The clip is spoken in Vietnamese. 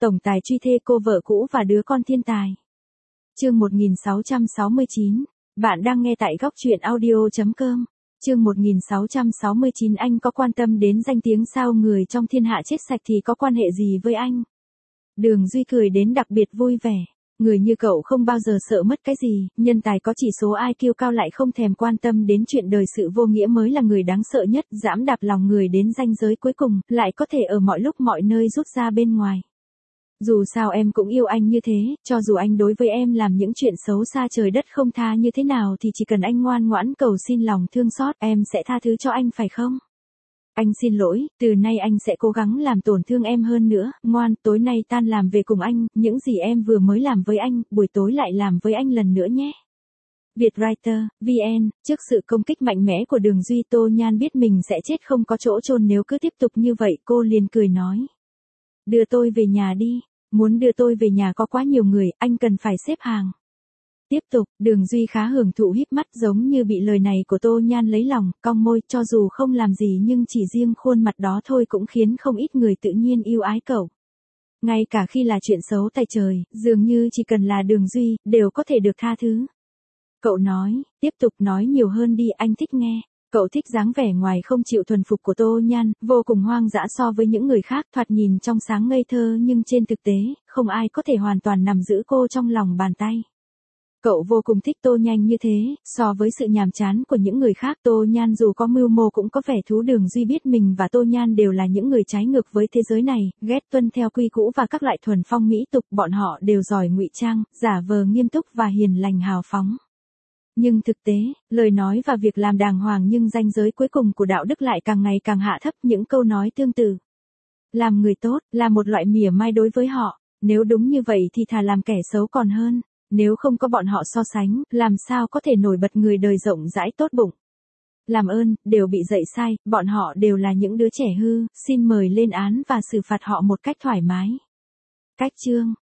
tổng tài truy thê cô vợ cũ và đứa con thiên tài. Chương 1669, bạn đang nghe tại góc truyện audio.com. Chương 1669, anh có quan tâm đến danh tiếng sao người trong thiên hạ chết sạch thì có quan hệ gì với anh? Đường Duy cười đến đặc biệt vui vẻ. Người như cậu không bao giờ sợ mất cái gì, nhân tài có chỉ số IQ cao lại không thèm quan tâm đến chuyện đời sự vô nghĩa mới là người đáng sợ nhất, dẫm đạp lòng người đến ranh giới cuối cùng, lại có thể ở mọi lúc mọi nơi rút ra bên ngoài. Dù sao em cũng yêu anh như thế, cho dù anh đối với em làm những chuyện xấu xa trời đất không tha như thế nào thì chỉ cần anh ngoan ngoãn cầu xin lòng thương xót, em sẽ tha thứ cho anh phải không? Anh xin lỗi, từ nay anh sẽ cố gắng làm tổn thương em hơn nữa, ngoan, tối nay tan làm về cùng anh, những gì em vừa mới làm với anh, buổi tối lại làm với anh lần nữa nhé. Vietwriter, VN, trước sự công kích mạnh mẽ của Đường Duy, Tô Nhan biết mình sẽ chết không có chỗ chôn nếu cứ tiếp tục như vậy, cô liền cười nói. Đưa tôi về nhà đi, muốn đưa tôi về nhà có quá nhiều người, anh cần phải xếp hàng. Tiếp tục, Đường Duy khá hưởng thụ híp mắt giống như bị lời này của Tô Nhan lấy lòng, cong môi, cho dù không làm gì nhưng chỉ riêng khuôn mặt đó thôi cũng khiến không ít người tự nhiên yêu ái cậu. Ngay cả khi là chuyện xấu tại trời, dường như chỉ cần là Đường Duy, đều có thể được tha thứ. Cậu nói, tiếp tục nói nhiều hơn đi, anh thích nghe. Cậu thích dáng vẻ ngoài không chịu thuần phục của Tô Nhan, vô cùng hoang dã so với những người khác, thoạt nhìn trong sáng ngây thơ nhưng trên thực tế, không ai có thể hoàn toàn nắm giữ cô trong lòng bàn tay. Cậu vô cùng thích Tô Nhan như thế, so với sự nhàm chán của những người khác, Tô Nhan dù có mưu mô cũng có vẻ thú. Đường Duy biết mình và Tô Nhan đều là những người trái ngược với thế giới này, ghét tuân theo quy cũ và các loại thuần phong mỹ tục, bọn họ đều giỏi ngụy trang, giả vờ nghiêm túc và hiền lành hào phóng. Nhưng thực tế, lời nói và việc làm đàng hoàng nhưng ranh giới cuối cùng của đạo đức lại càng ngày càng hạ thấp, những câu nói tương tự. Làm người tốt, là một loại mỉa mai đối với họ, nếu đúng như vậy thì thà làm kẻ xấu còn hơn. Nếu không có bọn họ so sánh, làm sao có thể nổi bật người đời rộng rãi tốt bụng. Làm ơn, đều bị dạy sai, bọn họ đều là những đứa trẻ hư, xin mời lên án và xử phạt họ một cách thoải mái. Cách chương